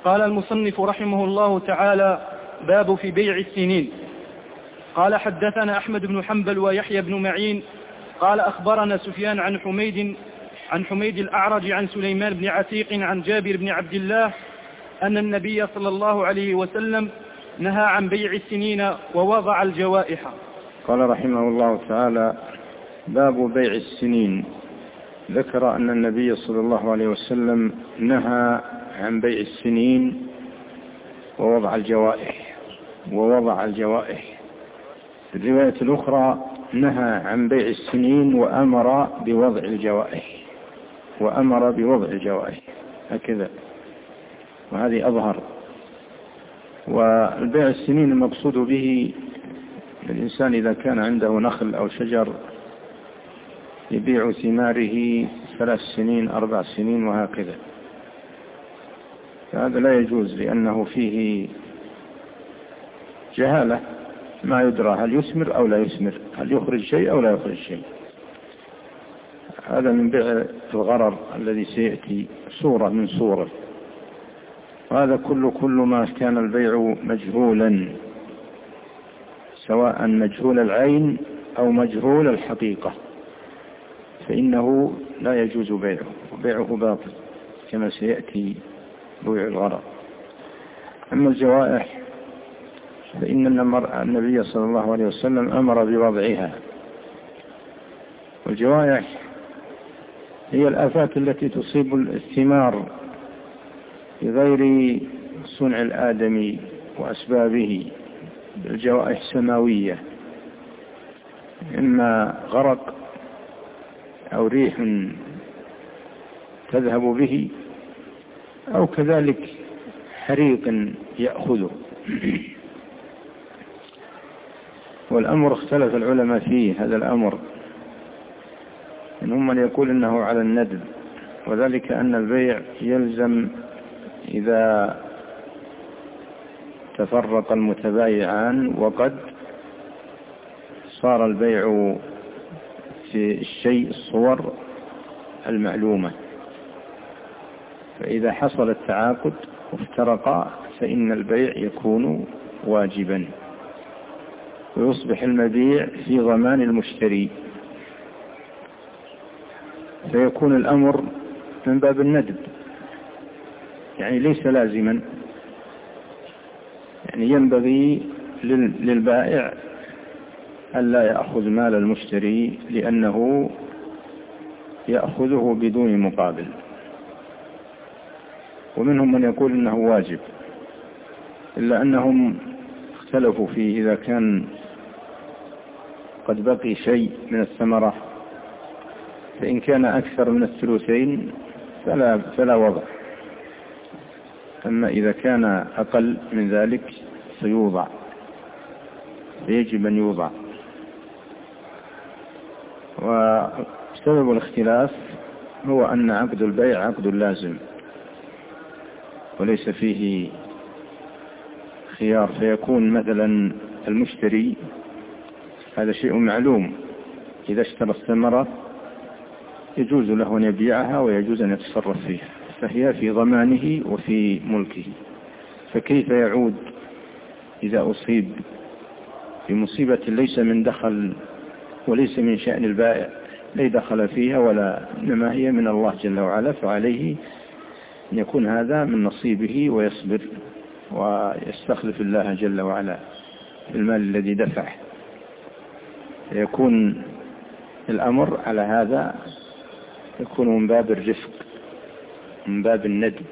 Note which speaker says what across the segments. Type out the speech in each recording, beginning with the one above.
Speaker 1: قال المصنف رحمه الله تعالى: باب في بيع السنين. قال: حدثنا أحمد بن حنبل ويحيى بن معين قال: أخبرنا سفيان عن حميد الأعرج عن سليمان بن عتيق عن جابر بن عبد الله أن النبي صلى الله عليه وسلم نهى عن بيع السنين ووضع الجوائح.
Speaker 2: قال رحمه الله تعالى: باب بيع السنين. ذكر أن النبي صلى الله عليه وسلم نهى عن بيع السنين ووضع الجوائح. في الرواية الأخرى نهى عن بيع السنين وأمر بوضع الجوائح هكذا، وهذه أظهر. والبيع السنين المقصود به الإنسان إذا كان عنده نخل أو شجر يبيع ثماره 3 سنين 4 سنين وهكذا، فهذا لا يجوز لأنه فيه جهالة، ما يدرى هل يثمر أو لا يثمر، هل يخرج شيء أو لا يخرج شيء. هذا من بيع الغرر الذي سيأتي صورة من صوره. وهذا كل ما كان البيع مجهولا، سواء مجهول العين أو مجهول الحقيقة، فإنه لا يجوز بيعه، وبيعه باطل كما سيأتي بيع الغرر. أما الجوائح فإن النبي صلى الله عليه وسلم أمر بوضعها. والجوائح هي الآفات التي تصيب الثمار بغير صنع الآدمي وأسبابه، بالجوائح سماوية، إما غرق أو ريح تذهب به أو كذلك حريق يأخذه. والأمر اختلف العلماء فيه، هذا الأمر منهم من يقول إنه على الندب، وذلك أن البيع يلزم إذا تفرق المتبايعان وقد صار البيع في الشيء الصور المعلومة، فإذا حصل التعاقد وافترقا فإن البيع يكون واجبا ويصبح المبيع في ضمان المشتري، فيكون الأمر من باب الندب، يعني ليس لازما. يعني ينبغي للبائع ألا يأخذ مال المشتري لأنه يأخذه بدون مقابل. ومنهم من يقول إنه واجب، إلا أنهم اختلفوا فيه، إذا كان قد بقي شيء من الثمرة فإن كان أكثر من الثلثين فلا وضع، أما إذا كان أقل من ذلك فيوضع، فيجب أن يوضع. وسبب الاختلاف هو أن عقد البيع عقد لازم وليس فيه خيار، فيكون مثلا المشتري هذا شيء معلوم، إذا اشترى الثمرة يجوز له أن يبيعها ويجوز أن يتصرف فيها، فهي في ضمانه وفي ملكه. فكيف يعود إذا أصيب بمصيبة ليس من دخل وليس من شأن البائع، لا دخل فيها ولا، إنما هي من الله جل وعلا، فعليه أن يكون هذا من نصيبه ويصبر ويستخلف الله جل وعلا بالمال الذي دفعه. يكون الأمر على هذا، يكون من باب الرفق، من باب الندب،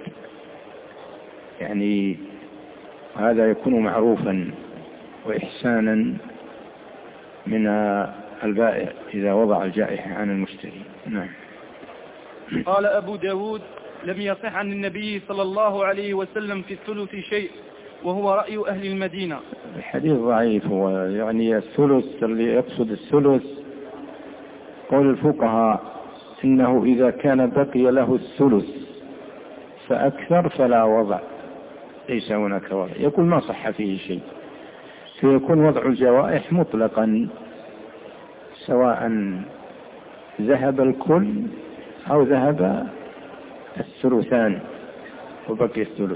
Speaker 2: يعني هذا يكون معروفا وإحسانا من البائع إذا وضع الجائحة عن المشتري. نعم.
Speaker 1: قال أبو داود: لم يصح عن النبي صلى الله عليه وسلم في الثلث شيء، وهو رأي أهل المدينة.
Speaker 2: الحديث ضعيف، يعني الثلث اللي يقصد الثلث قول الفقهاء إنه إذا كان بقي له الثلث فأكثر فلا وضع، ليس هناك وضع، يقول ما صح فيه شيء، فيكون وضع الجوائح مطلقا سواء ذهب الكل أو ذهب الثلثان، وبقي الثلث.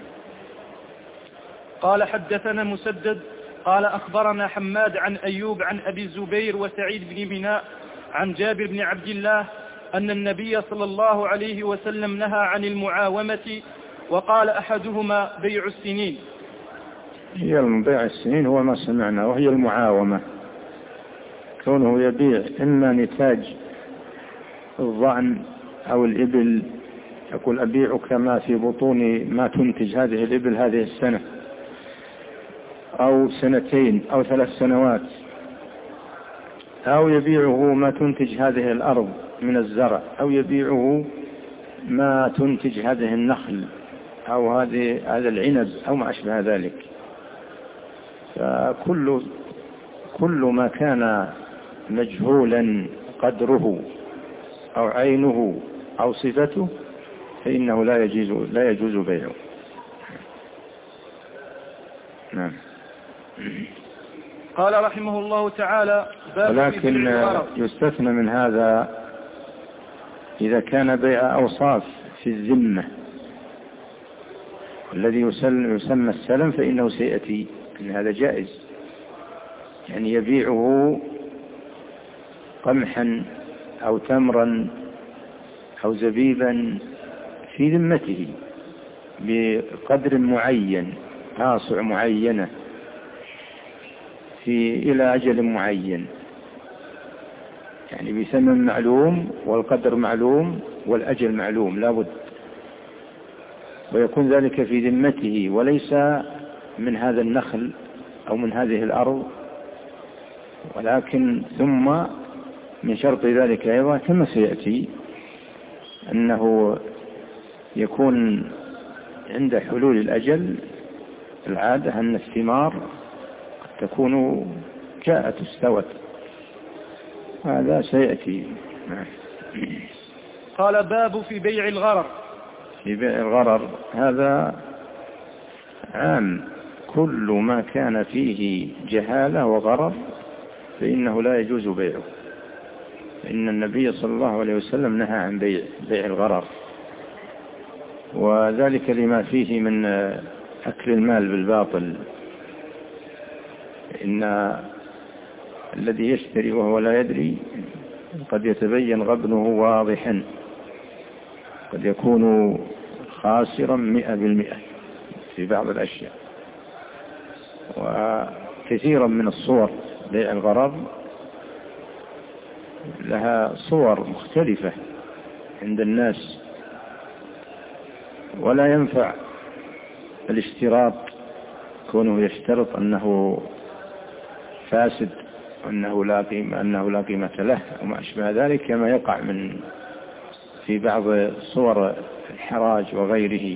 Speaker 1: قال حدثنا مسدد قال أخبرنا حماد عن أيوب عن أبي الزبير وسعيد بن ميناء عن جابر بن عبد الله أن النبي صلى الله عليه وسلم نهى عن المعاومة، وقال أحدهما بيع السنين.
Speaker 2: هي بيع السنين هو ما سمعنا، وهي المعاومة كونه يبيع إما نتاج الضأن أو الإبل، يقول أبيعك ما في بطون ما تنتج هذه الإبل هذه السنة أو سنتين أو 3 سنوات، أو يبيعه ما تنتج هذه الأرض من الزرع، أو يبيعه ما تنتج هذه النخل أو هذا العنب أو ما أشبه ذلك. فكل ما كان مجهولا قدره أو عينه أو صفته فإنه لا يجوز بيعه. نعم.
Speaker 1: قال رحمه الله تعالى
Speaker 2: ولكن يستثنى من هذا إذا كان بيع أوصاف في الذمة الذي يسمى السلم فإنه سيأتي أن هذا جائز، يعني يبيعه قمحا أو تمرا أو زبيبا في ذمته بقدر معين، آصع معينة إلى أجل معين، يعني بثمن معلوم والقدر معلوم والأجل معلوم لا بد، ويكون ذلك في ذمته وليس من هذا النخل أو من هذه الأرض، ولكن ثم من شرط ذلك أيضا كما سيأتي أنه يكون عند حلول الأجل العادة أن الثمار قد تكون جاءت استوت، هذا سيأتي.
Speaker 1: قال باب في بيع الغرر.
Speaker 2: في بيع الغرر هذا عام، كل ما كان فيه جهالة وغرر فإنه لا يجوز بيعه، فإن النبي صلى الله عليه وسلم نهى عن بيع الغرر، وذلك لما فيه من أكل المال بالباطل. إن الذي يشتري وهو لا يدري قد يتبين غبنه واضحا، قد يكون خاسرا 100% في بعض الأشياء. وكثيرا من الصور بيع الغرر لها صور مختلفة عند الناس، ولا ينفع الاشتراط كونه يشترط أنه فاسد وأنه لا قيمة له وما أشبه ذلك، كما يقع في بعض صور الحراج وغيره.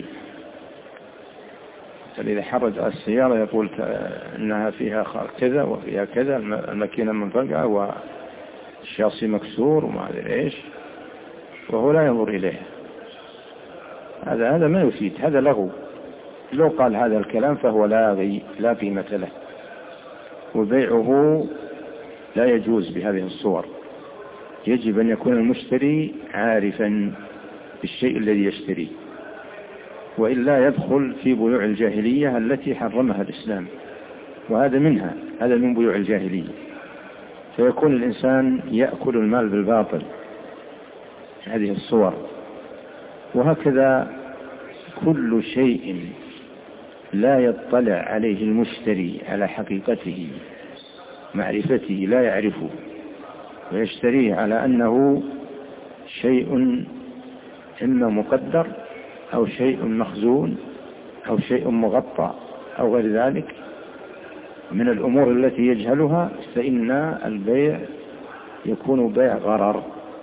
Speaker 2: فإذا حرج على السيارة يقول إنها فيها كذا وفيها كذا، الماكينة منفقعة والشاصي مكسور وما أدري إيش، وهو لا ينظر إليها. هذا ما يفيد، هذا لغو. لو قال هذا الكلام فهو لا قيمة له، وبيعه لا يجوز بهذه الصور. يجب أن يكون المشتري عارفا بالشيء الذي يشتريه، وإلا يدخل في بيوع الجاهلية التي حرمها الإسلام، وهذا منها، هذا من بيوع الجاهلية. فيكون الإنسان يأكل المال بالباطل، هذه الصور. وهكذا كل شيء لا يطلع عليه المشتري على حقيقته معرفته، لا يعرفه ويشتريه على أنه شيء إما مقدر أو شيء مخزون أو شيء مغطى أو غير ذلك من الأمور التي يجهلها، فإن البيع يكون بيع غرر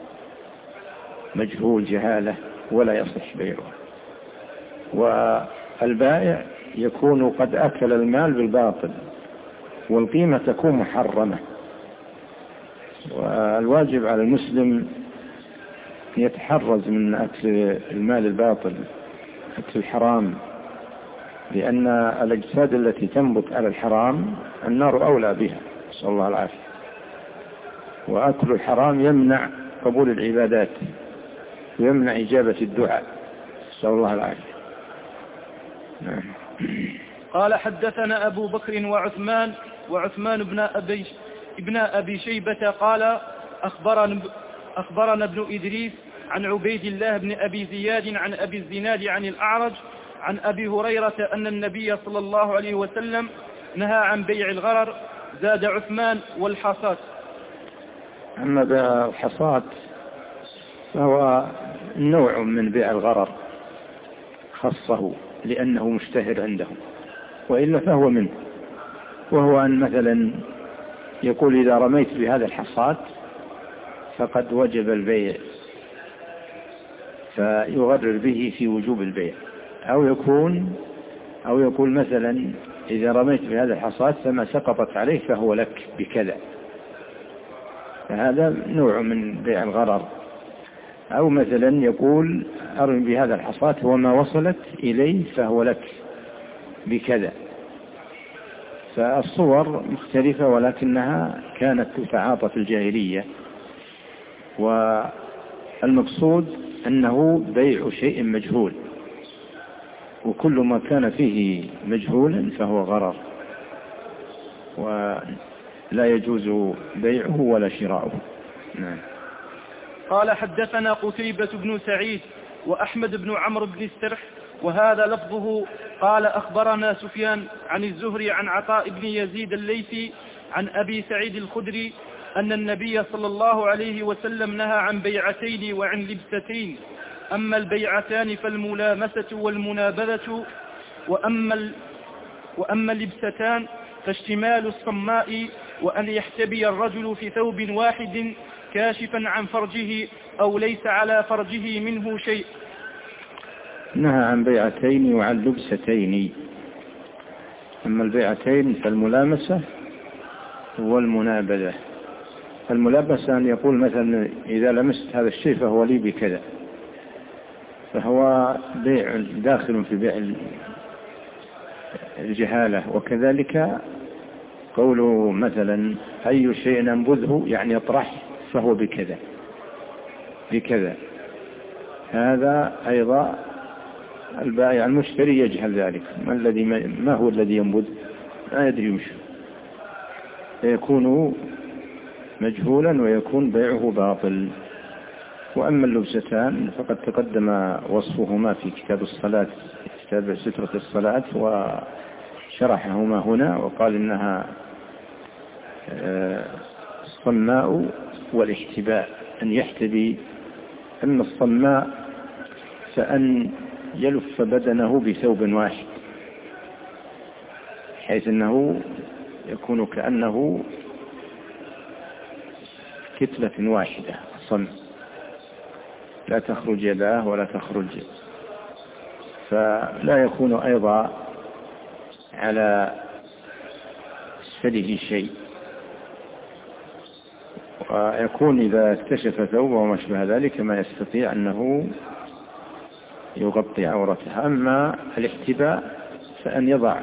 Speaker 2: مجهول جهالة ولا يصح بيعه. والبائع يكون قد أكل المال بالباطل والقيمة تكون محرمة. والواجب على المسلم يتحرز من أكل المال الباطل، أكل الحرام، لأن الأجساد التي تنبت على الحرام النار أولى بها، نسأل الله العافية. وأكل الحرام يمنع قبول العبادات ويمنع إجابة الدعاء، نسأل الله العافية.
Speaker 1: قال حدثنا أبو بكر وعثمان ابن أبي شيبة قال أخبرنا ابن إدريس عن عبيد الله بن أبي زياد عن أبي الزناد عن الأعرج عن أبي هريرة أن النبي صلى الله عليه وسلم نهى عن بيع الغرر. زاد عثمان والحصات.
Speaker 2: أما بيع الحصات فهو نوع من بيع الغرر خصه لأنه مشتهر عندهم، وإلا فهو منه، وهو أن مثلا يقول إذا رميت بهذا الحصات فقد وجب البيع، فيغرر به في وجوب البيع، أو يقول مثلا إذا رميت بهذا الحصات فما سقطت عليه فهو لك بكذا، فهذا نوع من بيع الغرر. أو مثلا يقول أرمي بهذا الحصات وما وصلت إليه فهو لك بكذا. فالصور مختلفة ولكنها كانت تتعاطى في الجاهلية، والمقصود أنه بيع شيء مجهول، وكل ما كان فيه مجهولا فهو غرر ولا يجوز بيعه ولا شراؤه. نعم.
Speaker 1: قال حدثنا قتيبة بن سعيد وأحمد بن عمرو بن السرح وهذا لفظه. قال أخبرنا سفيان عن الزهري عن عطاء بن يزيد الليثي عن أبي سعيد الخدري أن النبي صلى الله عليه وسلم نهى عن بيعتين وعن لبستين. أما البيعتان فالملامسة والمنابذة، وأما اللبستان فاشتمال الصماء، وأن يحتبي الرجل في ثوب واحد كاشفا عن فرجه أو ليس على فرجه منه شيء.
Speaker 2: نهى عن بيعتين وعن لبستين. أما البيعتين فالملامسة والمنابذة. الملامسة أن يقول مثلا إذا لمست هذا الشيء فهو لي بكذا، فهو بيع داخل في بيع الجهالة. وكذلك قوله مثلا أي شيء أنبذه يعني اطرح فهو بكذا، هذا أيضا البائع المشتري يجهل ذلك، ما هو الذي ينبذ، لا يدري وش، فيكون مجهولا ويكون بيعه باطل. وأما اللبستان فقد تقدم وصفهما في كتاب الصلاة، كتاب سترة الصلاة، وشرحهما هنا وقال إنها الصماء والاحتباء، أن يحتبي. أما الصماء فأن يلف بدنه بثوب واحد، حيث أنه يكون كأنه كتلة واحدة صم، لا تخرج يداه ولا تخرج، فلا يكون أيضا على أسفله شيء، ويكون إذا اكتشف ثوبه وما شابه ذلك ما يستطيع أنه يغطي عورته. أما الاحتباء فأن يضع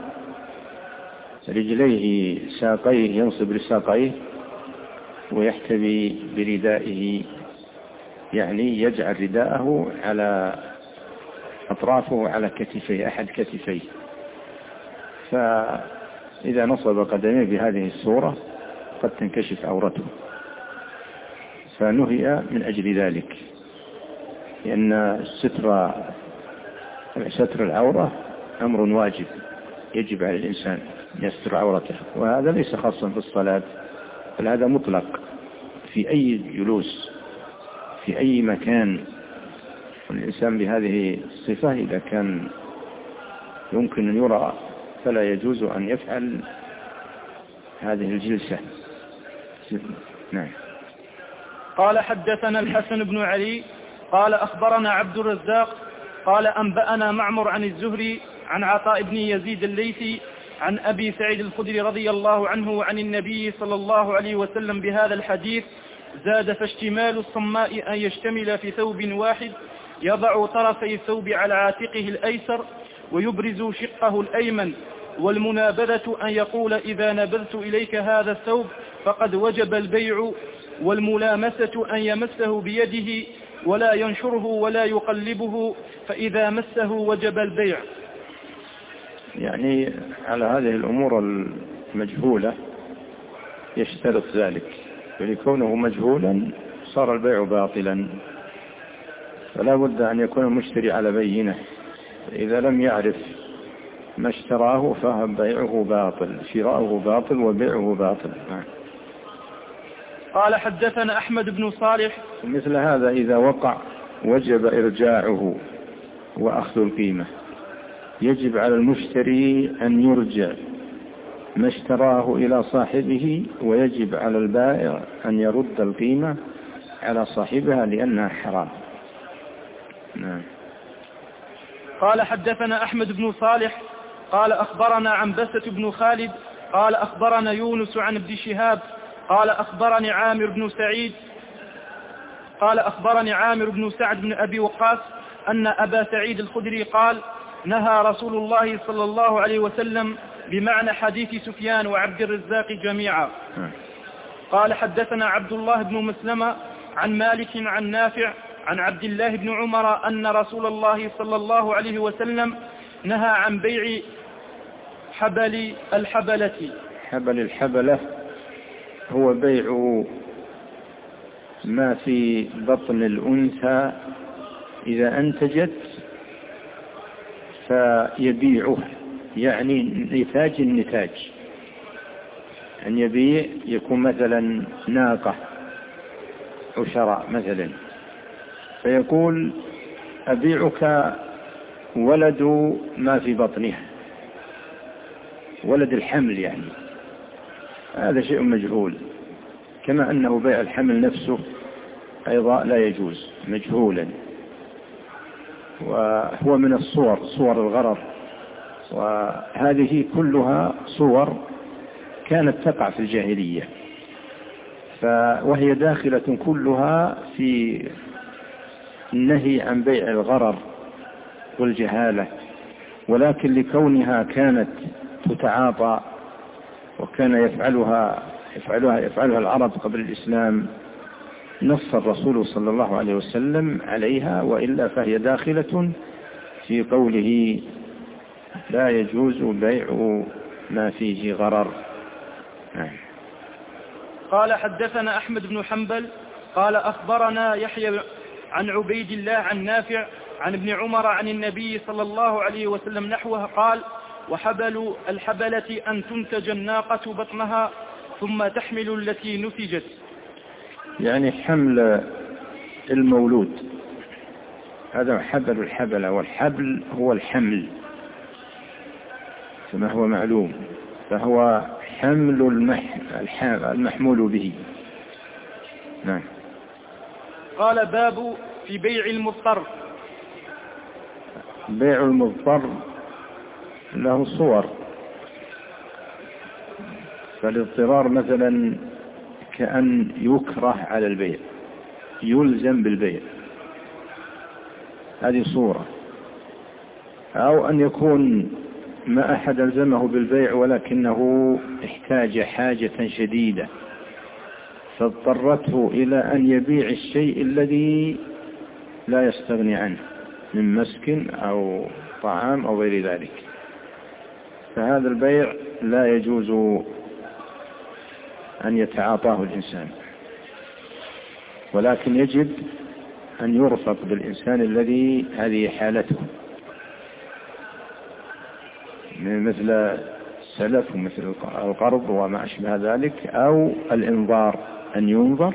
Speaker 2: رجليه ساقيه، ينصب لساقيه ويحتبي بردائه، يعني يجعل رداءه على أطرافه على كتفيه، أحد كتفيه، فإذا نصب قدميه بهذه الصورة قد تنكشف عورته، فنهي من أجل ذلك، لأن ستر العورة أمر واجب يجب على الإنسان يستر عورته، وهذا ليس خاصا في الصلاة، بل هذا مطلق في أي جلوس في أي مكان. والإنسان بهذه الصفة إذا كان يمكن أن يرى فلا يجوز أن يفعل هذه الجلسة. نعم.
Speaker 1: قال حدثنا الحسن بن علي قال أخبرنا عبد الرزاق قال أنبأنا معمر عن الزهري عن عطاء بن يزيد الليثي عن أبي سعيد الخدري رضي الله عنه وعن النبي صلى الله عليه وسلم بهذا الحديث. زاد فاشتمال الصماء أن يشتمل في ثوب واحد، يضع طرفي الثوب على عاتقه الأيسر ويبرز شقه الأيمن. والمنابذة أن يقول إذا نبذت إليك هذا الثوب فقد وجب البيع. والملامسة أن يمسه بيده ولا ينشره ولا يقلبه، فإذا مسه وجب البيع.
Speaker 2: يعني على هذه الأمور المجهولة يشترط ذلك، ولكونه مجهولا صار البيع باطلا، فلا بد أن يكون المشتري على بينة. إذا لم يعرف ما اشتراه فبيعه باطل، شراؤه باطل وبيعه باطل.
Speaker 1: قال حدثنا أحمد بن صالح.
Speaker 2: مثل هذا إذا وقع وجب إرجاعه وأخذ القيمة. يجب على المشتري أن يرجع ما اشتراه إلى صاحبه، ويجب على البائع أن يرد القيمة على صاحبها لأنها حرام. نعم.
Speaker 1: قال حدثنا أحمد بن صالح قال أخبرنا عنبسة بن خالد قال أخبرنا يونس عن ابن شهاب قال أخبرني عامر بن سعد بن أبي وقاص أن أبا سعيد الخدري قال نهى رسول الله صلى الله عليه وسلم بمعنى حديث سفيان وعبد الرزاق جميعا. قال حدثنا عبد الله بن مسلمة عن مالك عن نافع عن عبد الله بن عمر أن رسول الله صلى الله عليه وسلم نهى عن بيع حبل الحبلة.
Speaker 2: حبل الحبلة هو بيع ما في بطن الأنثى إذا أنتجت فيبيعه، يعني نتاج النتاج، أن يبيع يكون مثلا ناقة أو شراء مثلا، فيقول أبيعك ولد ما في بطنها، ولد الحمل، يعني هذا شيء مجهول، كما أنه بيع الحمل نفسه أيضا لا يجوز مجهولا، وهو من الصور، صور الغرر، وهذه كلها صور كانت تقع في الجاهلية، وهي داخلة كلها في النهي عن بيع الغرر والجهالة، ولكن لكونها كانت تتعاطى وكان يفعلها العرب قبل الإسلام نص الرسول صلى الله عليه وسلم عليها، وإلا فهي داخلة في قوله لا يجوز بيع ما فيه غرر.
Speaker 1: قال حدثنا أحمد بن حنبل قال أخبرنا يحيى عن عبيد الله عن نافع عن ابن عمر عن النبي صلى الله عليه وسلم نحوه قال وحبل الحبلة أن تنتج الناقة بطنها ثم تحمل التي نتجت،
Speaker 2: يعني حمل المولود، هذا حبل الحبلة، والحبل هو الحمل كما هو معلوم، فهو حمل المحمول به. نعم.
Speaker 1: قال باب في بيع المضطر.
Speaker 2: بيع المضطر له صور، فالاضطرار مثلا كأن يكره على البيع، يلزم بالبيع، هذه صورة، أو أن يكون ما أحد ألزمه بالبيع ولكنه احتاج حاجة شديدة فاضطرته إلى أن يبيع الشيء الذي لا يستغني عنه من مسكن أو طعام أو غير ذلك، فهذا البيع لا يجوز أن يتعاطاه الإنسان، ولكن يجب أن يرفق بالإنسان الذي هذه حالته، مثل السلف ومثل القرض وما أشبه ذلك، أو الإنظار، أن ينظر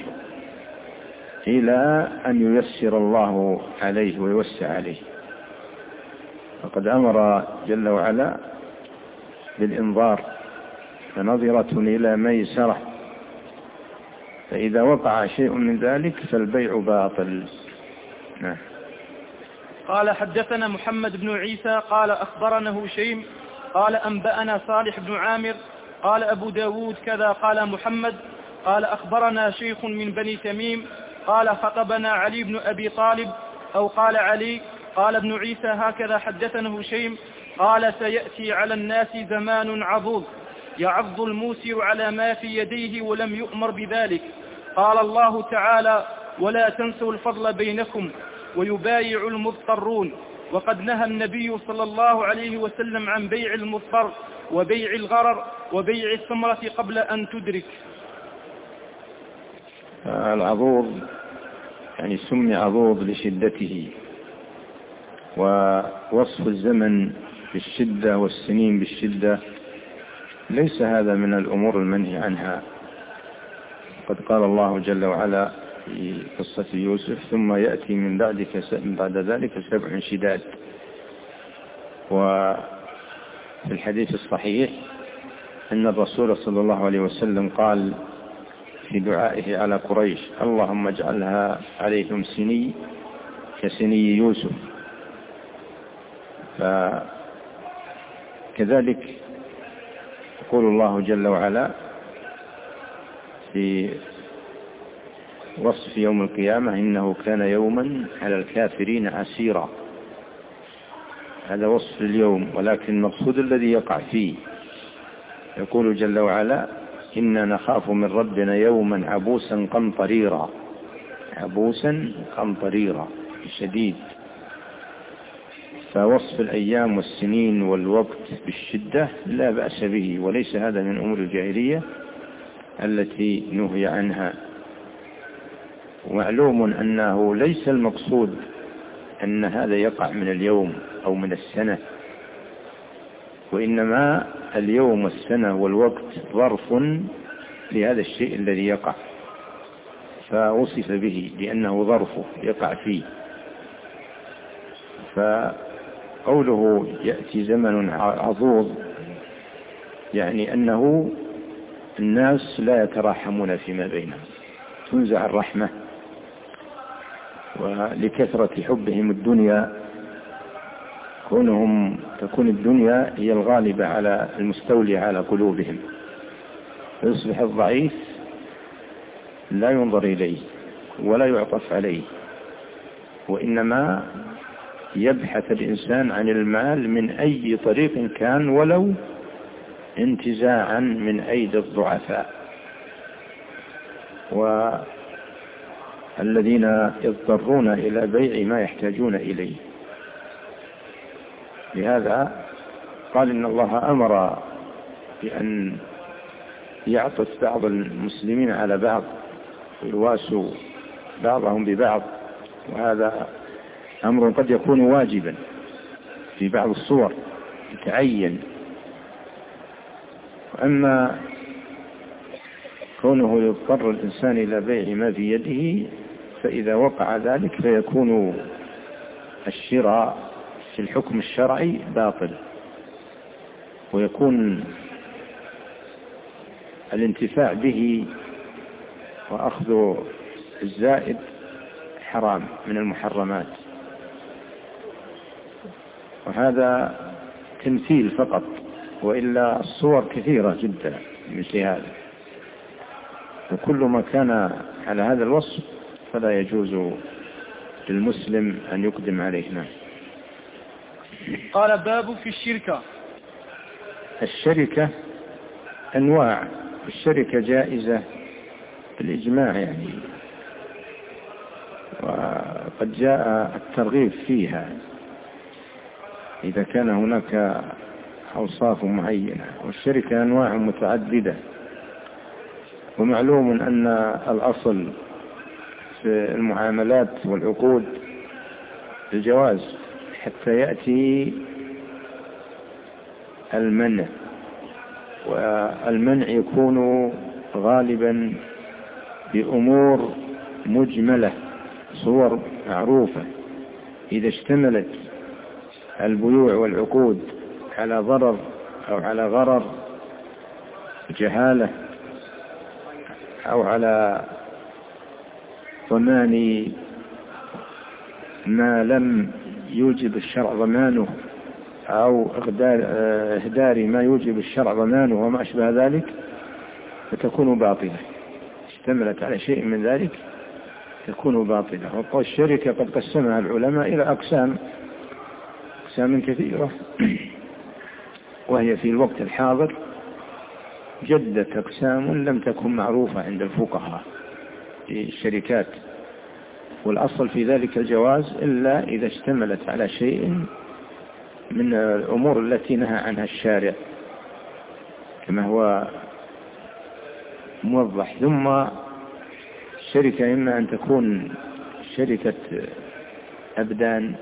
Speaker 2: إلى أن ييسر الله عليه ويوسع عليه، فقد أمر جل وعلا بالإنظار، فنظرة إلى ميسرة، فإذا وقع شيء من ذلك فالبيع باطل. نعم.
Speaker 1: قال حدثنا محمد بن عيسى قال أخبرنا هشيم قال أنبأنا صالح بن عامر قال أبو داود كذا قال محمد قال أخبرنا شيخ من بني تميم قال خطبنا علي بن أبي طالب أو قال علي قال ابن عيسى هكذا حدثنا هشيم قال سيأتي على الناس زمان عضوض يعض الموسر على ما في يديه ولم يؤمر بذلك، قال الله تعالى ولا تنسوا الفضل بينكم ويبايع المضطرون وقد نهى النبي صلى الله عليه وسلم عن بيع المضطر وبيع الغرر وبيع الثمرة قبل أن تدرك.
Speaker 2: العضوض يعني سمي عضوض لشدته، ووصف الزمن بالشدة والسنين بالشدة ليس هذا من الأمور المنهي عنها. قد قال الله جل وعلا في قصة يوسف: ثم يأتي من بعد ذلك 7 شداد. وفي الحديث الصحيح أن الرسول صلى الله عليه وسلم قال في دعائه على قريش: اللهم اجعلها عليهم سني كسني يوسف. فكذلك يقول الله جل وعلا في وصف يوم القيامة: إنه كان يوما على الكافرين عسيرا. هذا وصف اليوم، ولكن المقصود الذي يقع فيه. يقول جل وعلا: إنا نخاف من ربنا يوما عبوسا قمطريرا. عبوسا قمطريرا شديد. فوصف الأيام والسنين والوقت بالشدة لا بأس به، وليس هذا من أمور الجاهلية التي نهي عنها. ومعلوم أنه ليس المقصود أن هذا يقع من اليوم أو من السنة، وإنما اليوم والسنة والوقت ظرف لهذا الشيء الذي يقع، فوصف به لأنه ظرفه يقع فيه. فقوله يأتي زمن عضوض يعني أنه الناس لا يتراحمون فيما بينهم، تنزع الرحمة، ولكثرة حبهم الدنيا تكون الدنيا هي الغالبة على المستولي على قلوبهم، فيصبح الضعيف لا ينظر إليه ولا يعطف عليه، وإنما يبحث الإنسان عن المال من أي طريق كان، ولو انتزاعا من أيدي الضعفاء والذين يضطرون إلى بيع ما يحتاجون إليه. لهذا قال إن الله أمر بأن يعطف بعض المسلمين على بعض ويواسوا بعضهم ببعض، وهذا أمر قد يكون واجبا في بعض الصور يتعين. أما كونه يضطر الإنسان إلى بيع ما في يده، فإذا وقع ذلك فيكون الشراء في الحكم الشرعي باطل، ويكون الانتفاع به وأخذ الزائد حرام من المحرمات. وهذا تمثيل فقط، وإلا الصور كثيرة جدا مثل هذا، وكل ما كان على هذا الوصف فلا يجوز للمسلم أن يقدم عليه. نعم.
Speaker 1: قال: باب في الشركة.
Speaker 2: الشركة أنواع، الشركة جائزة بالإجماع يعني، وقد جاء الترغيب فيها إذا كان هناك أوصاف معينة. والشركة أنواع متعددة، ومعلوم أن الأصل في المعاملات والعقود الجواز حتى يأتي المنع، والمنع يكون غالبا بأمور مجملة، صور معروفة. إذا اشتملت البيوع والعقود على ضرر أو على غرر، جهالة، أو على ضمان ما لم يوجب الشرع ضمانه، أو إهدار ما يوجب الشرع ضمانه وما أشبه ذلك، فتكون باطلة. اشتملت على شيء من ذلك تكون باطلة. والشركة قد قسمها العلماء إلى أقسام كثيرة، وهي في الوقت الحاضر جدت أقسام لم تكن معروفة عند الفقهاء في الشركات. والأصل في ذلك الجواز إلا إذا اشتملت على شيء من الأمور التي نهى عنها الشارع كما هو موضح. ثم الشركة إما أن تكون شركة أبدان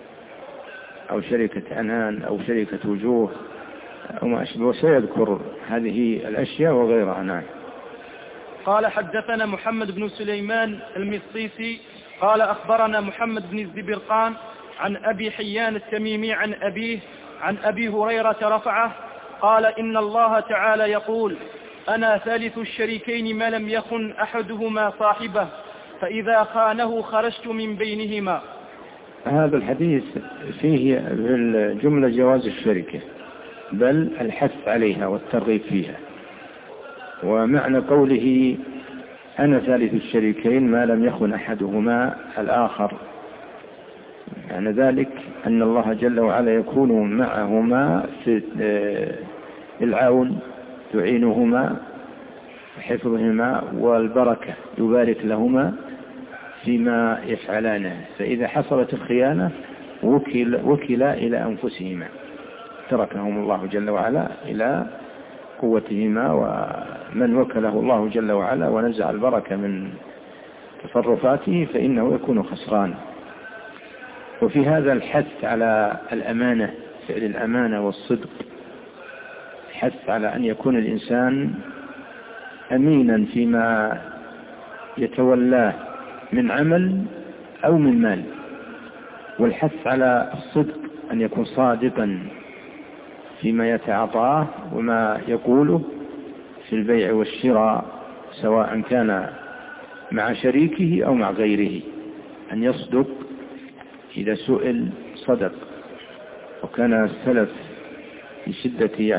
Speaker 2: أو شركة أنان أو شركة وجوه أو ما أشبه، وسيذكر هذه الأشياء وغيرها. نعم.
Speaker 1: قال حدثنا محمد بن سليمان المصيصي قال أخبرنا محمد بن الزبرقان عن أبي حيان التميمي عن أبيه عن أبي هريرة رفعه قال إن الله تعالى يقول أنا ثالث الشريكين ما لم يخن أحدهما صاحبه فإذا خانه خرجت من بينهما.
Speaker 2: هذا الحديث فيه الجملة جواز الشركة، بل الحث عليها والترغيب فيها. ومعنى قوله أنا ثالث الشريكين ما لم يخن أحدهما الآخر، معنى ذلك أن الله جل وعلا يكون معهما في العون، يعينهما وحفظهما والبركة، يبارك لهما فيما يفعلانه. فإذا حصلت الخيانة وكلا إلى أنفسهما، تركهم الله جل وعلا إلى قوتهما. ومن وكله الله جل وعلا ونزع البركة من تصرفاته فإنه يكون خسران. وفي هذا الحث على الأمانة، فعل الأمانة والصدق، حث على أن يكون الإنسان أمينا فيما يتولاه من عمل أو من مال، والحث على الصدق أن يكون صادقا فيما يتعاطاه وما يقوله في البيع والشراء، سواء كان مع شريكه أو مع غيره، أن يصدق إذا سئل صدق. وكان السلف في شدة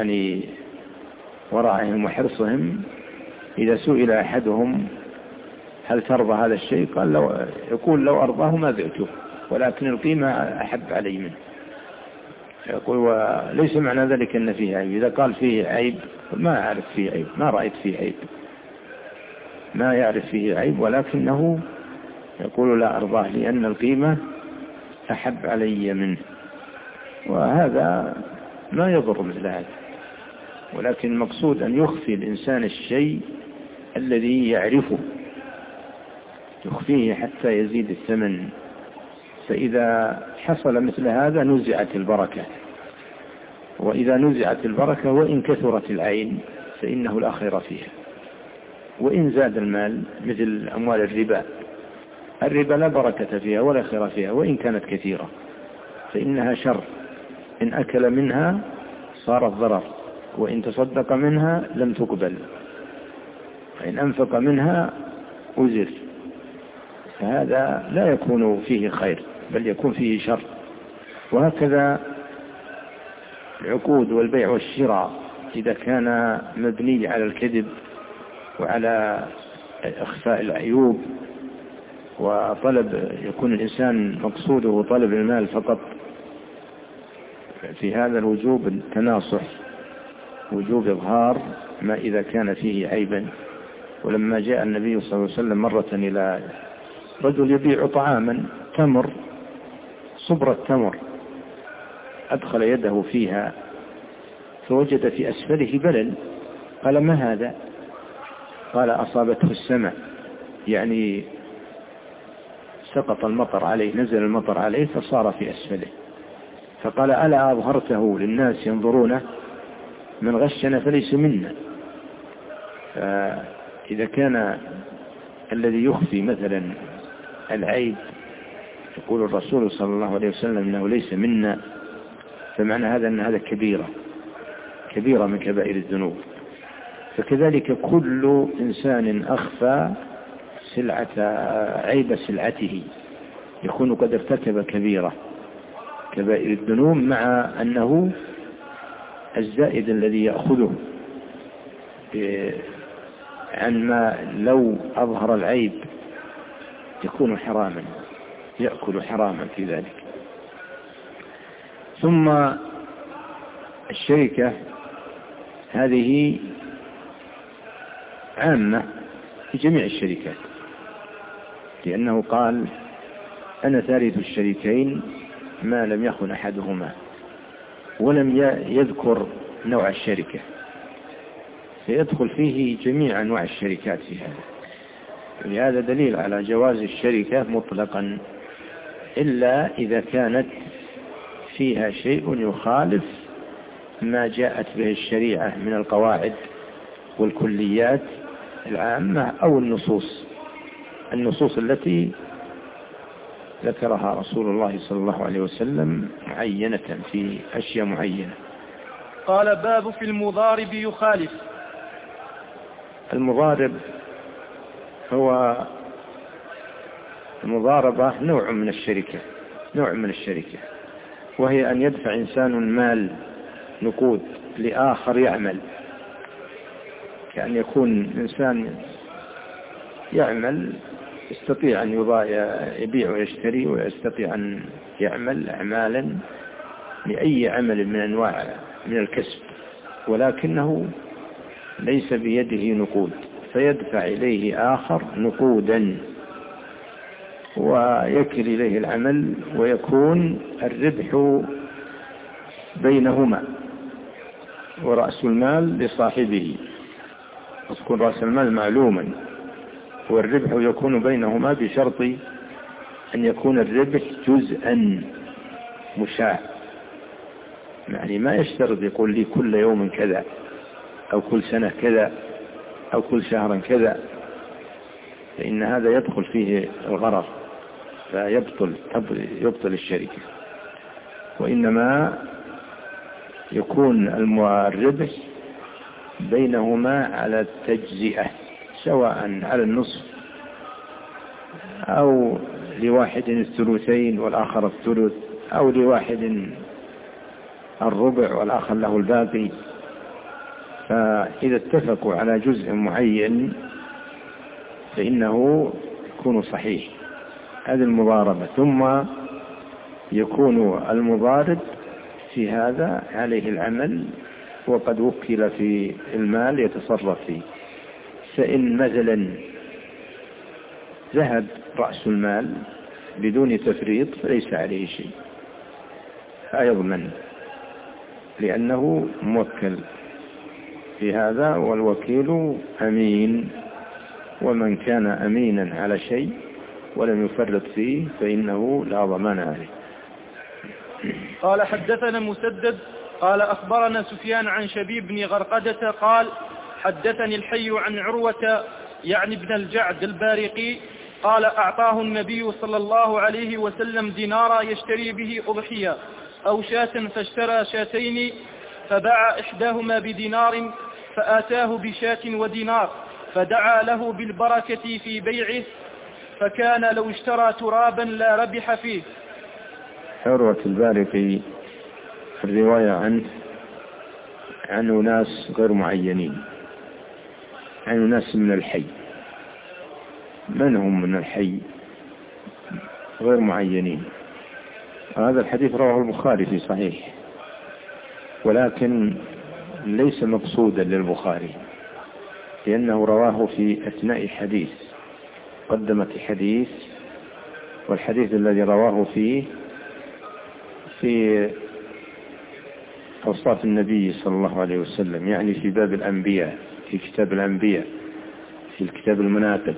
Speaker 2: ورعهم وحرصهم إذا سئل أحدهم هل ترضى هذا الشيء قال يقول لو أرضاه ما بعته، ولكن القيمة أحب علي منه. يقول وليس معنى ذلك أن فيه عيب، إذا قال فيه عيب ما أعرف فيه عيب، ما رأيت فيه عيب، ما يعرف فيه عيب، ولكنه يقول لا أرضاه لأن القيمة أحب علي منه. وهذا ما يضر مثل هذا، ولكن المقصود أن يخفي الإنسان الشيء الذي يعرفه، يخفيه حتى يزيد الثمن. فإذا حصل مثل هذا نزعت البركة، وإذا نزعت البركة وإن كثرت العين فإنه لا خير فيها. وإن زاد المال مثل أموال الربا لا بركة فيها ولا خير فيها، وإن كانت كثيرة فإنها شر، إن أكل منها صارت ضرر، وإن تصدق منها لم تقبل، وإن أنفق منها أزر. فهذا لا يكون فيه خير بل يكون فيه شر. وهكذا العقود والبيع والشراء إذا كان مبني على الكذب وعلى إخفاء العيوب، وطلب يكون الإنسان مقصوده طلب المال فقط، في هذا الوجوب التناصح، وجوب إظهار ما إذا كان فيه عيبا. ولما جاء النبي صلى الله عليه وسلم مرة إلى رجل يبيع طعاما، تمر، صبرة تمر، أدخل يده فيها فوجد في أسفله بلل، قال ما هذا؟ قال أصابته السماء، يعني سقط المطر عليه، نزل المطر عليه فصار في أسفله. فقال ألا أظهرته للناس ينظرونه؟ من غشنا فليس منا. فإذا كان الذي يخفي مثلا العيب، يقول الرسول صلى الله عليه وسلم إنه ليس منا، فمعنى هذا أن هذا كبيرة من كبائر الذنوب. فكذلك كل إنسان أخفى عيب سلعته يكون قد ارتكب كبائر الذنوب، مع أنه الزائد الذي يأخذه عن ما لو أظهر العيب يكون حراما، يأكل حراما في ذلك. ثم الشركة هذه عامة في جميع الشركات، لأنه قال أنا ثالث الشريكين ما لم يخن أحدهما، ولم يذكر نوع الشركة، فيدخل فيه جميع أنواع الشركات في هذا. لهذا دليل على جواز الشركة مطلقا، إلا إذا كانت فيها شيء يخالف ما جاءت به الشريعة من القواعد والكليات العامة أو النصوص التي ذكرها رسول الله صلى الله عليه وسلم معينة في أشياء معينة.
Speaker 1: قال باب في المضارب يخالف.
Speaker 2: المضارب هو المضاربة نوع من الشركة، وهي أن يدفع إنسان مال نقود لآخر يعمل، كأن يكون إنسان يعمل يستطيع أن يبيع ويشتري، ويستطيع أن يعمل أعمالا لأي عمل من أنواع من الكسب، ولكنه ليس بيده نقود، فيدفع إليه آخر نقودا ويكل إليه العمل، ويكون الربح بينهما ورأس المال لصاحبه، يكون رأس المال معلوما، والربح يكون بينهما بشرط أن يكون الربح جزءا مشاع، يعني ما يشترط يقول لي كل يوم كذا أو كل سنة كذا أو كل شهر كذا، فإن هذا يدخل فيه الغرر فيبطل الشركة، وإنما يكون الربح بينهما على التجزئة، سواء على النصف أو لواحد الثلثين والآخر الثلث، أو لواحد الربع والآخر له الباقي. فإذا اتفقوا على جزء معين فإنه يكون صحيح، هذه المضاربة. ثم يكون المضارب في هذا عليه العمل وقد وكل في المال يتصرف فيه، فإن مثلا ذهب رأس المال بدون تفريط فليس عليه شيء، فيضمن لأنه موكل في هذا، والوكيل أمين، ومن كان أمينا على شيء ولم يفرط فيه فإنه لا ضمان عليه.
Speaker 1: قال حدثنا مسدد قال أخبرنا سفيان عن شبيب بن غرقدة قال حدثني الحي عن عروة يعني ابن الجعد البارقي قال أعطاه النبي صلى الله عليه وسلم دينارا يشتري به أضحية أو شاة، فاشترى شاتين فباع إحداهما بدينار فآتاه بشاة ودينار، فدعا له بالبركة في بيعه، فكان لو اشترى ترابا لا ربح فيه.
Speaker 2: عروة البارقي في الرواية عنه ناس غير معينين، عنه ناس من الحي. من هم من الحي؟ غير معينين. هذا الحديث رواه البخاري في صحيح، ولكن ليس مقصودا للبخاري، لأنه رواه في أثناء حديث، قدمت حديث، والحديث الذي رواه فيه في أوصاف النبي صلى الله عليه وسلم، يعني في باب الأنبياء، في كتاب الأنبياء، في الكتاب المناقب،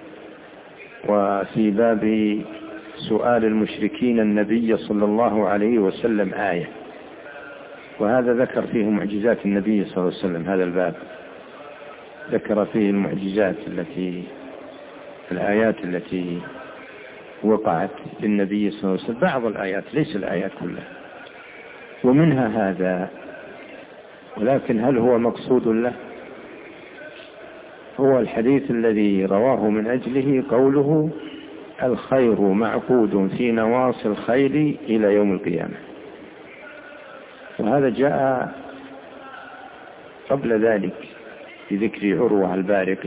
Speaker 2: وفي باب سؤال المشركين النبي صلى الله عليه وسلم آية، وهذا ذكر فيه معجزات النبي صلى الله عليه وسلم. هذا الباب ذكر فيه المعجزات الآيات التي وقعت للنبي صلى الله عليه وسلم، بعض الآيات ليس الآيات كلها، ومنها هذا. ولكن هل هو مقصود له؟ هو الحديث الذي رواه من أجله قوله الخير معقود في نواصي الخيل إلى يوم القيامة، وهذا جاء قبل ذلك في ذكر عروة البارقي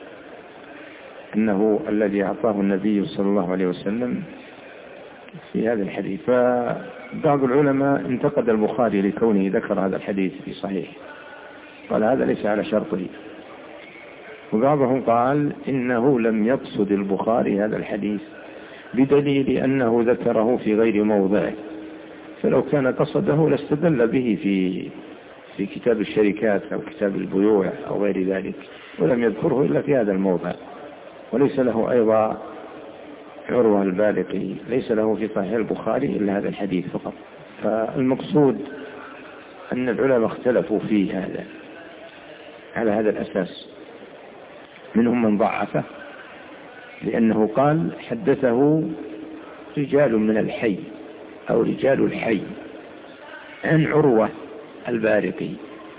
Speaker 2: أنه الذي أعطاه النبي صلى الله عليه وسلم في هذا الحديث. فبعض العلماء انتقد البخاري لكونه ذكر هذا الحديث في صحيح، قال هذا ليس على شرطه، وبعضهم قال إنه لم يقصد البخاري هذا الحديث، بدليل أنه ذكره في غير موضعه، فلو كان قصده لاستدل به في كتاب الشركات أو كتاب البيوع أو غير ذلك، ولم يذكره إلا في هذا الموضع. وليس له أيضا عروة البالقي ليس له في صحيح البخاري إلا هذا الحديث فقط. فالمقصود أن العلماء اختلفوا في هذا على هذا الأساس، منهم من ضعفه لأنه قال حدثه رجال من الحي أو رجال الحي عن عروة البارقي،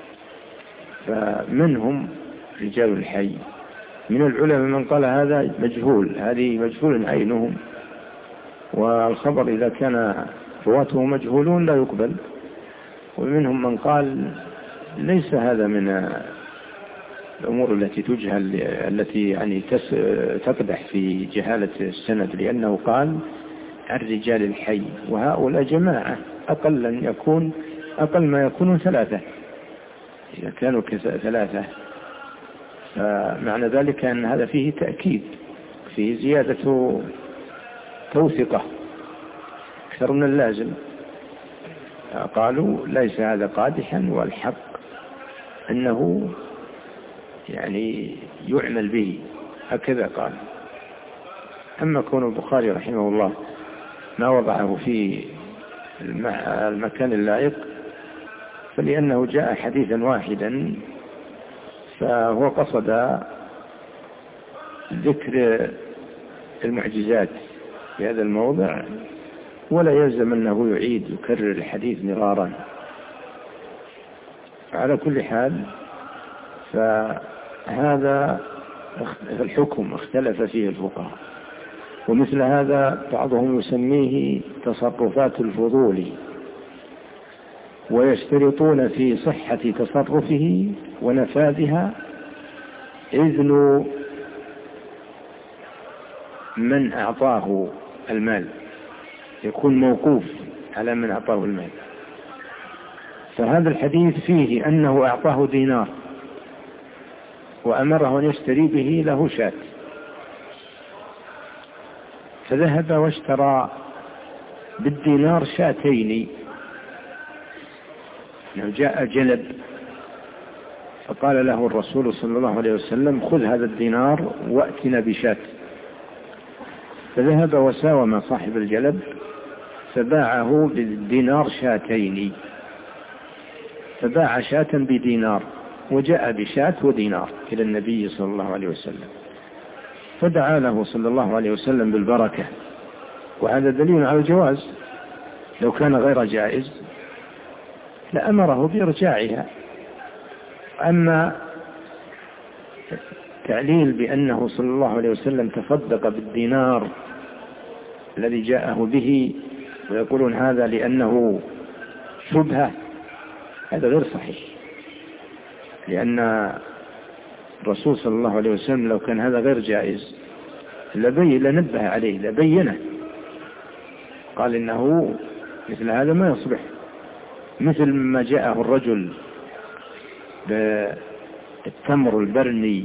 Speaker 2: فمنهم رجال الحي. من العلماء من قال هذا مجهول، هذه مجهول عينهم، والخبر إذا كان رواته مجهولون لا يقبل. ومنهم من قال ليس هذا من الأمور التي تجهل، التي يعني تقدح في جهالة السند، لأنه قال عن رجال الحي، وهؤلاء جماعة أقل ما يكونون ثلاثة، إذا كانوا ثلاثة فمعنى ذلك أن هذا فيه تأكيد، فيه زيادة توثقة أكثر من اللازم. قالوا ليس هذا قادحا، والحق أنه يعني يعمل به، هكذا قال. أما كون البخاري رحمه الله ما وضعه في المكان اللائق فلأنه جاء حديثا واحدا، فهو قصد ذكر المعجزات في هذا الموضع، ولا يلزم أنه يكرر الحديث مرارا. على كل حال فهذا الحكم اختلف فيه الفقهاء، ومثل هذا بعضهم يسميه تصرفات الفضول، ويشترطون في صحة تصرفه ونفاذها إذن من أعطاه المال، يكون موقوف على من أعطاه المال. فهذا الحديث فيه أنه أعطاه دينار وأمره أن يشتري به له شاة، فذهب واشترى بالدينار شاتين. جاء جلب فقال له الرسول صلى الله عليه وسلم خذ هذا الدينار وأتنا بشاة، فذهب وساوم صاحب الجلب فباعه بالدينار شاتين، فباع شاة بدينار وجاء بشاة ودينار إلى النبي صلى الله عليه وسلم، فدعا له صلى الله عليه وسلم بالبركة. وهذا دليل على الجواز، لو كان غير جائز لأمره بإرجاعها. أما تعليل بأنه صلى الله عليه وسلم تصدق بالدينار الذي جاءه به ويقولون هذا لأنه شبهة، هذا غير صحيح، لأن الرسول صلى الله عليه وسلم لو كان هذا غير جائز لنبه عليه لبينه، قال إنه مثل هذا ما يصبح. مثل ما جاءه الرجل بالتمر البرني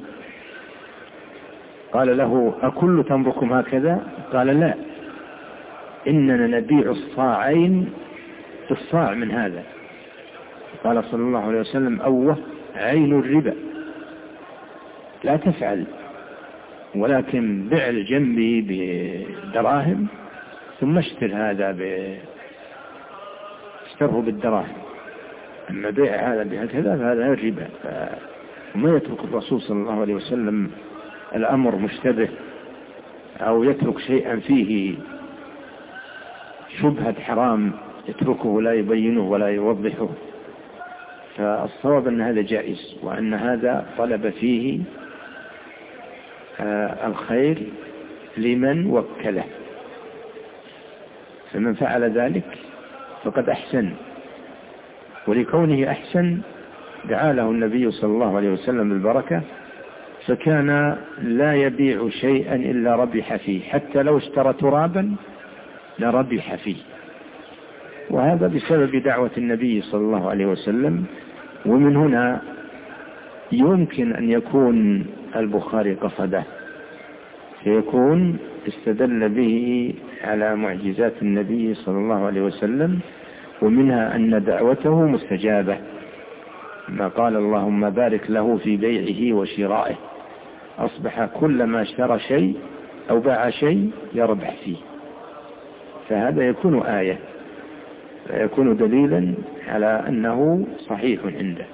Speaker 2: قال له أكل تمركم هكذا؟ قال لا، إننا نبيع الصاعين الصاع من هذا. قال صلى الله عليه وسلم أوه عين الربا، لا تفعل، ولكن بيع الجنبي بدراهم ثم اشتر هذا اشتره بالدراهم، أما بيع هذا بهكذا فهذا الربا. وما يترك الرسول صلى الله عليه وسلم الأمر مشتبه أو يترك شيئا فيه شبهة حرام يتركه لا يبينه ولا يوضحه. فالصواب أن هذا جائز، وأن هذا طلب فيه الخير لمن وكله، فمن فعل ذلك فقد أحسن، ولكونه أحسن دعا له النبي صلى الله عليه وسلم بالبركة، فكان لا يبيع شيئا إلا ربح فيه، حتى لو اشترى ترابا لربح فيه. وهذا بسبب دعوة النبي صلى الله عليه وسلم. ومن هنا يمكن أن يكون البخاري قصده فيكون استدل به على معجزات النبي صلى الله عليه وسلم، ومنها أن دعوته مستجابة، ما قال اللهم بارك له في بيعه وشرائه، أصبح كلما اشترى شيء أو باع شيء يربح فيه، فهذا يكون آية، يكون دليلا على أنه صحيح عنده.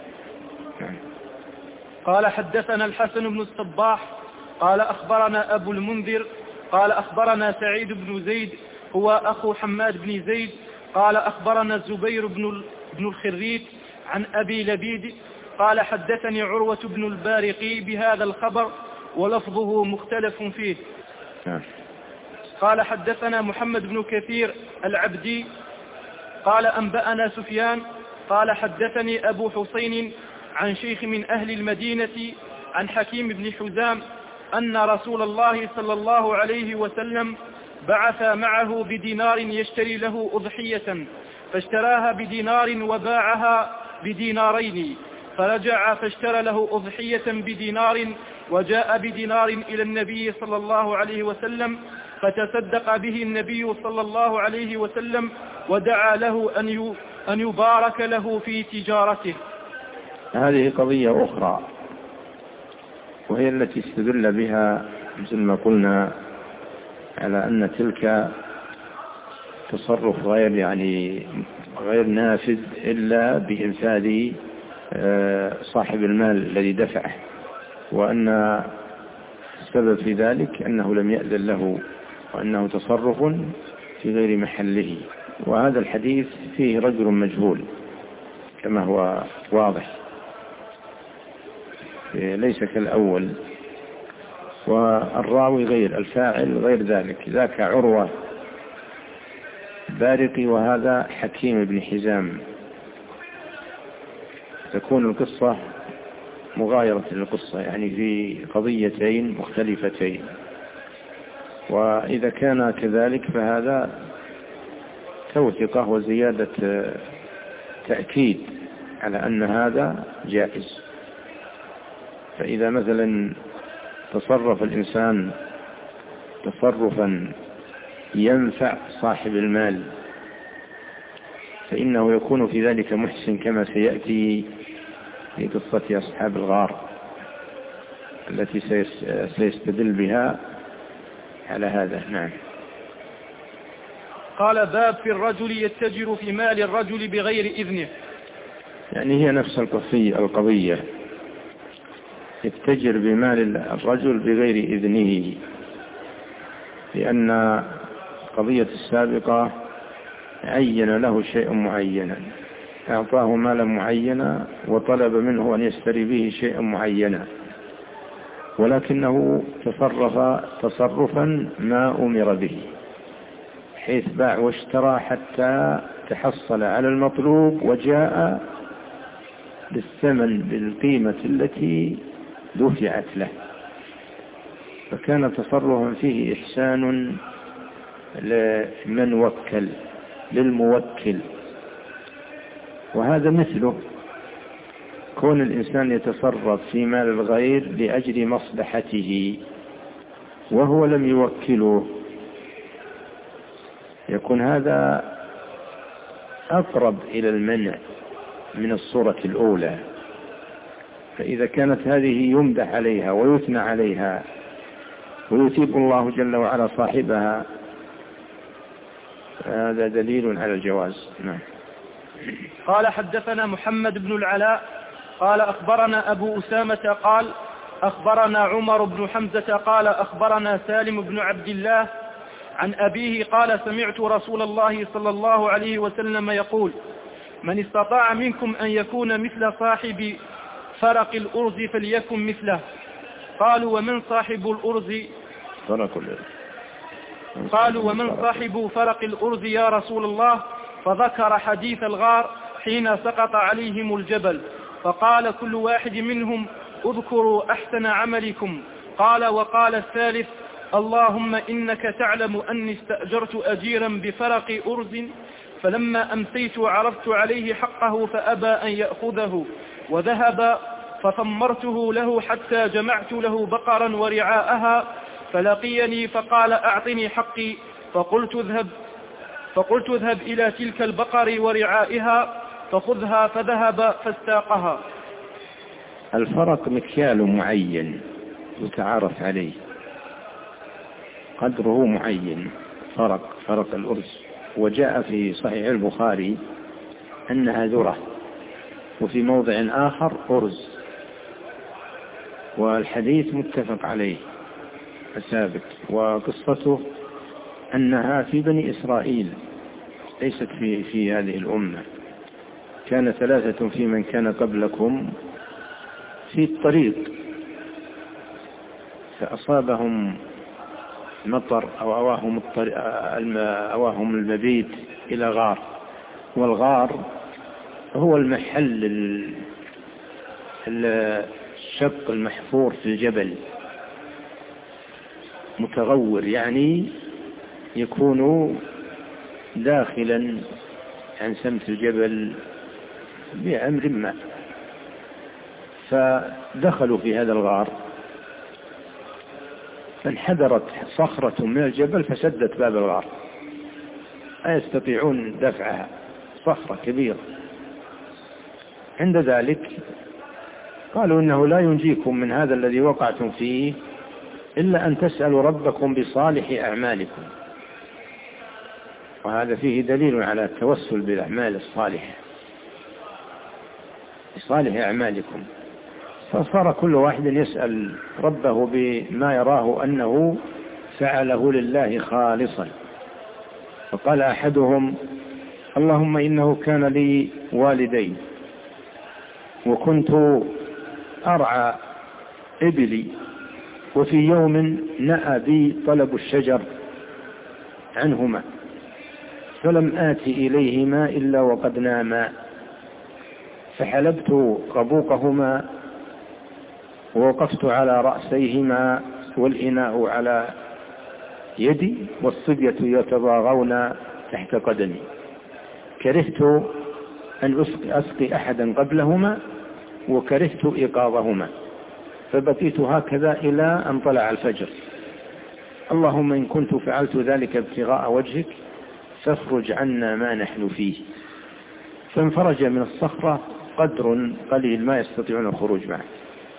Speaker 1: قال حدثنا الحسن بن الصباح قال أخبرنا أبو المنذر قال أخبرنا سعيد بن زيد هو أخو حماد بن زيد قال أخبرنا الزبير بن الخريت عن أبي لبيد قال حدثني عروة بن البارقي بهذا الخبر ولفظه مختلف فيه. قال حدثنا محمد بن كثير العبدي قال أنبأنا سفيان قال حدثني أبو حسين عن شيخ من أهل المدينة عن حكيم بن حزام أن رسول الله صلى الله عليه وسلم بعث معه بدينار يشتري له أضحية، فاشتراها بدينار وباعها بدينارين، فرجع فاشترى له أضحية بدينار وجاء بدينار إلى النبي صلى الله عليه وسلم، فتصدق به النبي صلى الله عليه وسلم ودعا له أن يبارك له في تجارته.
Speaker 2: هذه قضية أخرى، وهي التي استدل بها مثل ما قلنا على أن تلك تصرف غير نافذ إلا بإنفاذ صاحب المال الذي دفعه، وأن السبب في ذلك أنه لم يأذن له، وأنه تصرف في غير محله. وهذا الحديث فيه رجل مجهول كما هو واضح، ليس كالأول، والراوي غير الفاعل غير ذلك، ذاك عروة بارقي وهذا حكيم بن حزام. تكون القصة مغايرة للقصة، يعني في قضيتين مختلفتين، وإذا كان كذلك فهذا توثقة وزيادة تأكيد على أن هذا جائز. فإذا مثلا تصرف الإنسان تصرفا ينفع صاحب المال فإنه يكون في ذلك محسن، كما سيأتي في قصة أصحاب الغار التي سيستدل بها على هذا. نعم.
Speaker 1: قال باب في الرجل يتجر في مال الرجل بغير إذنه،
Speaker 2: يعني هي نفس القضية، يتجر بمال الرجل بغير إذنه، لأن القضية السابقة عين له شيء معينا، أعطاه مالا معينا وطلب منه أن يشتري به شيئا معينا، ولكنه تصرف تصرفا ما أمر به، حيث باع واشترى حتى تحصل على المطلوب وجاء بالثمن بالقيمة التي دفعت له، فكان تصرفا فيه إحسان لمن وكل للموكل. وهذا مثله كون الإنسان يتصرف في مال الغير لأجل مصلحته وهو لم يوكله، يكون هذا أقرب إلى المنع من الصورة الأولى. فإذا كانت هذه يمدح عليها ويثنى عليها ويثيب الله جل وعلا صاحبها، هذا دليل على الجواز. نعم.
Speaker 1: قال حدثنا محمد بن العلاء قال أخبرنا أبو أسامة قال أخبرنا عمر بن حمزة قال أخبرنا سالم بن عبد الله عن أبيه قال سمعت رسول الله صلى الله عليه وسلم يقول من استطاع منكم أن يكون مثل صاحب فرق الأرز فليكن مثله. قالوا ومن صاحب الأرز؟ قالوا ومن صاحب فرق الأرز يا رسول الله؟ فذكر حديث الغار حين سقط عليهم الجبل، فقال كل واحد منهم اذكروا أحسن عملكم. قال وقال الثالث اللهم إنك تعلم أني استأجرت أجيرا بفرق أرز، فلما أمسيت عرضت عليه حقه فأبى أن يأخذه وذهب، فثمرته له حتى جمعت له بقرا ورعاءها، فلقيني فقال أعطني حقي، فقلت اذهب إلى تلك البقر ورعائها فخذها، فذهب فاستاقها.
Speaker 2: الفرق مكيال معين يتعارف عليه، قدره معين، فرق الأرز. وجاء في صحيح البخاري أنها ذرة، وفي موضع آخر أرز، والحديث متفق عليه ثابت. وقصته أنها في بني إسرائيل ليست في هذه الأمة. كان 3 في من كان قبلكم في الطريق فأصابهم مطر أو أواهم المبيت إلى غار، والغار هو المحل الشق المحفور في الجبل متغور، يعني يكون داخلا عن سمت الجبل بأمر ما. فدخلوا في هذا الغار، فانحدرت صخرة من الجبل فسدت باب الغار، لا يستطيعون دفعها، صخرة كبيرة. عند ذلك قالوا إنه لا ينجيكم من هذا الذي وقعتم فيه إلا أن تسألوا ربكم بصالح أعمالكم. وهذا فيه دليل على التوسل بالأعمال الصالحة، بصالح أعمالكم. فصار كل واحد يسأل ربه بما يراه أنه فعله لله خالصا. فقال أحدهم: اللهم إنه كان لي والدين، وكنت أرعى إبلي، وفي يوم نأى بي طلب الشجر عنهما، فلم آتي إليهما إلا وقد ناما، فحلبت قبوقهما ووقفت على رأسيهما والإناء على يدي والصبية يتضاغون تحت قدمي، كرهت أن أسقي أحدا قبلهما وكرهت إيقاظهما، فبقيت هكذا إلى أن طلع الفجر. اللهم إن كنت فعلت ذلك ابتغاء وجهك فافرج عنا ما نحن فيه. فانفرج من الصخرة قدر قليل ما يستطيعون الخروج معه.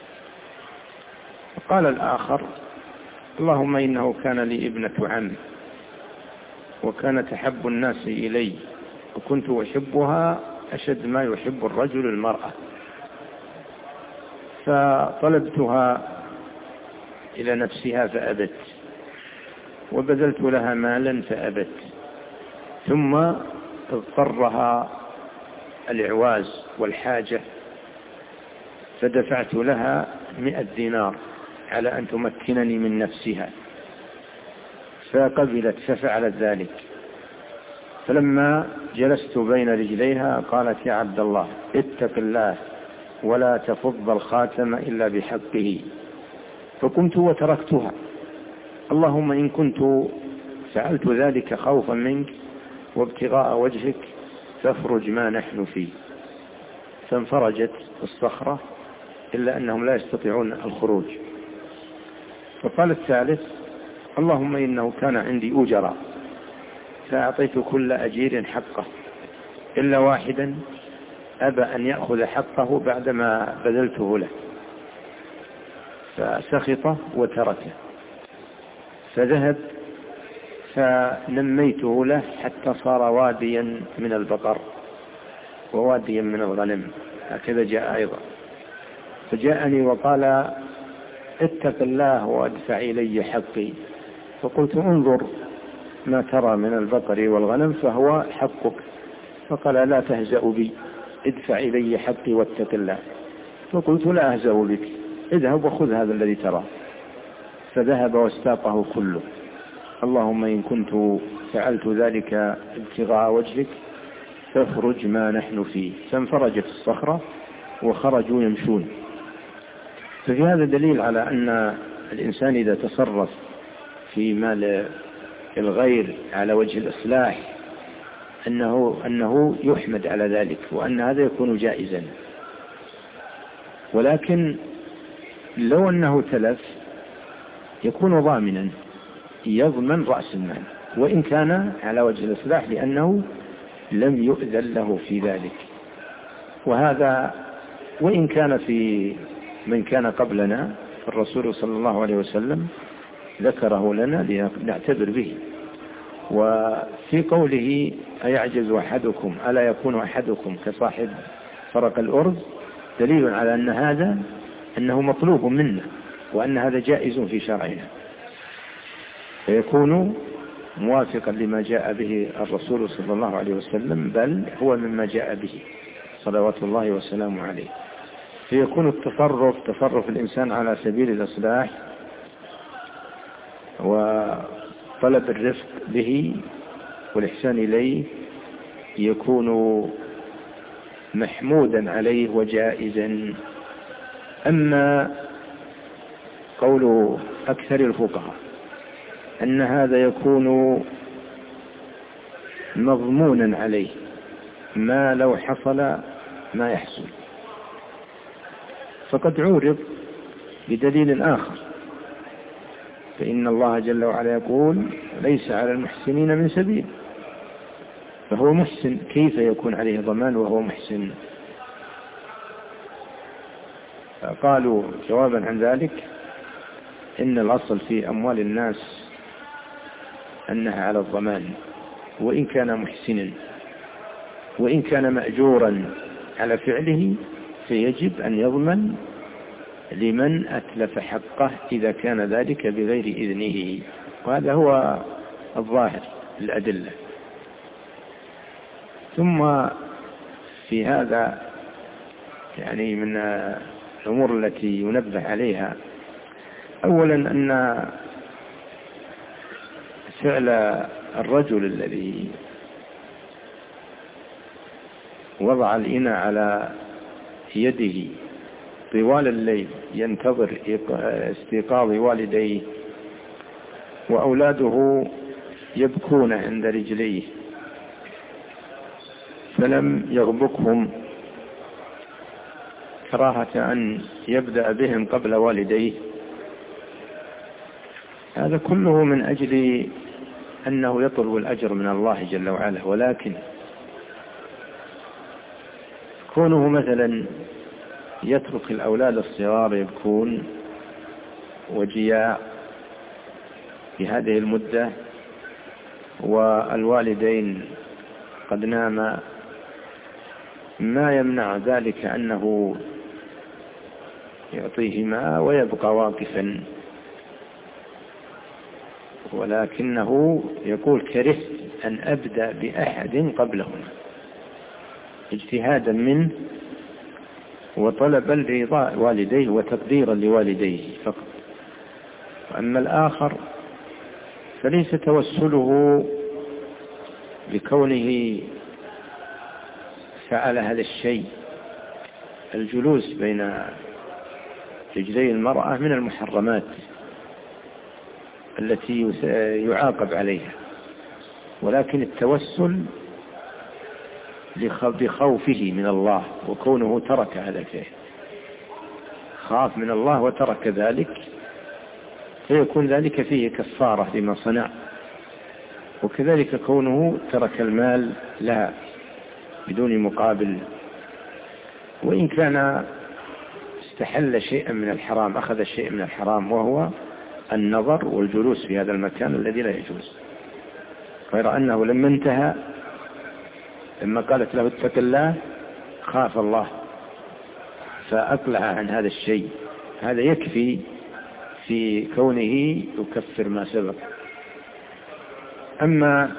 Speaker 2: قال الآخر: اللهم إنه كان لي ابنة عم، وكانت أحب الناس إلي، وكنت أحبها أشد ما يحب الرجل المرأة، فطلبتها إلى نفسها فأبت، وبذلت لها مالا فأبت، ثم اضطرها الإعواز والحاجة فدفعت لها 100 دينار على أن تمكنني من نفسها، فقبلت ففعلت ذلك. فلما جلست بين رجليها قالت: يا عبد الله اتق الله ولا تفض الخاتم إلا بحقه. فقمت وتركتها. اللهم إن كنت فعلت ذلك خوفا منك وابتغاء وجهك فافرج ما نحن فيه. فانفرجت الصخرة إلا أنهم لا يستطيعون الخروج. فقال الثالث: اللهم إنه كان عندي أجراء فأعطيت كل أجير حقه إلا واحدا أبى أن يأخذ حقه بعدما بذلته له، فسخط وتركه. فذهب فنميته له حتى صار واديا من البقر وواديا من الغنم، هكذا جاء أيضا. فجاءني وقال: اتق الله وادفع إلي حقي. فقلت: انظر ما ترى من البقر والغنم فهو حقك. فقال: لا تهزأ بي، ادفع إلي حقي واتق الله. فقلت: لا أهزأ بك، اذهب وخذ هذا الذي تراه. فذهب واستاقه كله. اللهم إن كنت فعلت ذلك ابتغاء وجهك فافرج ما نحن فيه. فانفرجت الصخرة وخرجوا يمشون. ففي هذا دليل على أن الإنسان إذا تصرف في مال الغير على وجه الإصلاح أنه يحمد على ذلك، وأن هذا يكون جائزا. ولكن لو أنه تلف يكون ضامنا، يضمن رأس المال وإن كان على وجه الإصلاح لأنه لم يؤذن له في ذلك. وهذا وإن كان في من كان قبلنا، الرسول صلى الله عليه وسلم ذكره لنا لنعتبر به. وفي قوله أيعجز أحدكم ألا يكون أحدكم كصاحب فرق الأرز دليل على أن هذا أنه مطلوب منا وأن هذا جائز في شرعنا، فيكون موافقا لما جاء به الرسول صلى الله عليه وسلم، بل هو مما جاء به صلوات الله وسلامه عليه. فيكون تصرف الإنسان على سبيل الإصلاح وطلب الرفق به والإحسان إليه يكون محمودا عليه وجائزا. أما قول أكثر الفقهاء أن هذا يكون مضمونا عليه ما لو حصل ما يحصل، فقد عورض بدليل آخر، فإن الله جل وعلا يقول ليس على المحسنين من سبيل، فهو محسن كيف يكون عليه ضمان وهو محسن؟ قالوا جوابا عن ذلك إن الأصل في أموال الناس أنها على الضمان، وإن كان محسنا وإن كان مأجورا على فعله فيجب أن يضمن لمن أتلف حقه إذا كان ذلك بغير إذنه. وهذا هو الظاهر الأدلة. ثم في هذا يعني من الأمور التي ينبه عليها أولا أن فعل الرجل الذي وضع الإناء على يده طوال الليل ينتظر استيقاظ والديه وأولاده يبكون عند رجليه فلم يغبكهم كراهة أن يبدأ بهم قبل والديه، هذا كله من أجل أنه يطلب الأجر من الله جل وعلا. ولكن كونه مثلا يترك الأولاد الصغار يبكون وجياع في هذه المدة والوالدين قد ناما، ما يمنع ذلك أنه يعطيهما ويبقى واقفا، ولكنه يقول كرهت أن أبدأ بأحد قبلهما اجتهادا منه وطلبا لرضاء والديه وتقديرا لوالديه فقط. وأما الآخر فليس توسله بكونه فعل هذا الشيء. الجلوس بين رجلي المرأة من المحرمات التي يعاقب عليها، ولكن التوسل بخوفه من الله وكونه ترك هذا الفعل، خاف من الله وترك ذلك، فيكون ذلك فيه كفارة لما صنع. وكذلك كونه ترك المال لها بدون مقابل، وإن كان استحل شيئا من الحرام، أخذ شيئا من الحرام وهو النظر والجلوس في هذا المكان الذي لا يجوز، غير أنه لما انتهى لما قالت له اتق الله خاف الله فأقلع عن هذا الشيء. هذا يكفي في كونه يكفر ما سبق. أما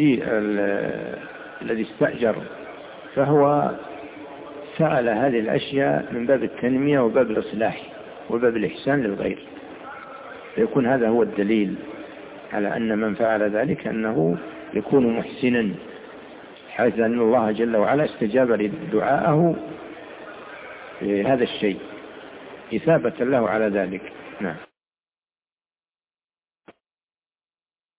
Speaker 2: الذي استأجر فهو فعل هذه الأشياء من باب التنمية وباب الإصلاح وباب الإحسان للغير، فيكون هذا هو الدليل على أن من فعل ذلك أنه يكون محسنا، حيث أن الله جل وعلا استجاب لدعاءه هذا الشيء إثابة له على ذلك. نعم.